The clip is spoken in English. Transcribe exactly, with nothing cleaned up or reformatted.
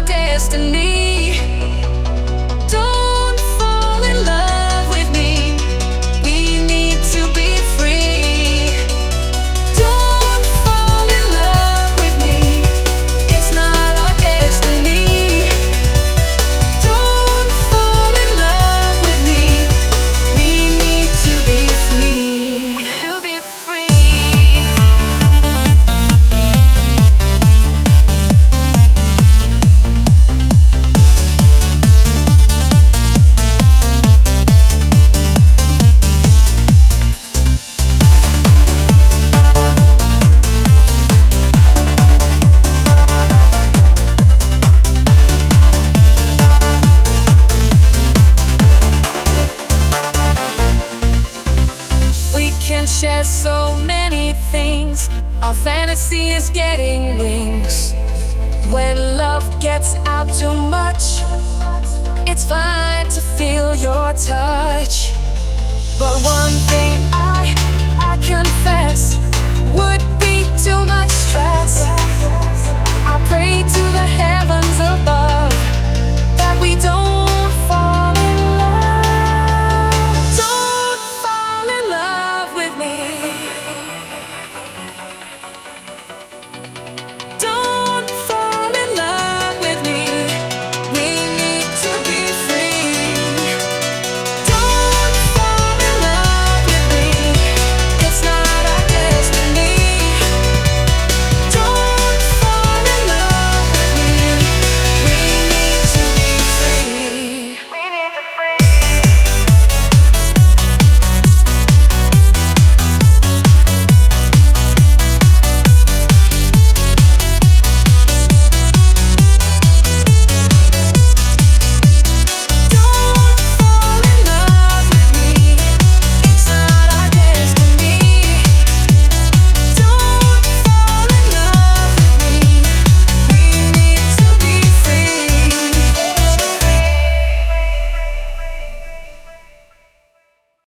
destiny. Don't fall in love with me. We need to be free. Don't fall in love with me. It's not our destiny. Don't fall in love with me. We need to be free. To be free. We can share so many things. Our fantasy is getting wings. When love gets out too much, it's fine to feel your touch. But one thing I, I confess would be too much stress. I pray to the heavens above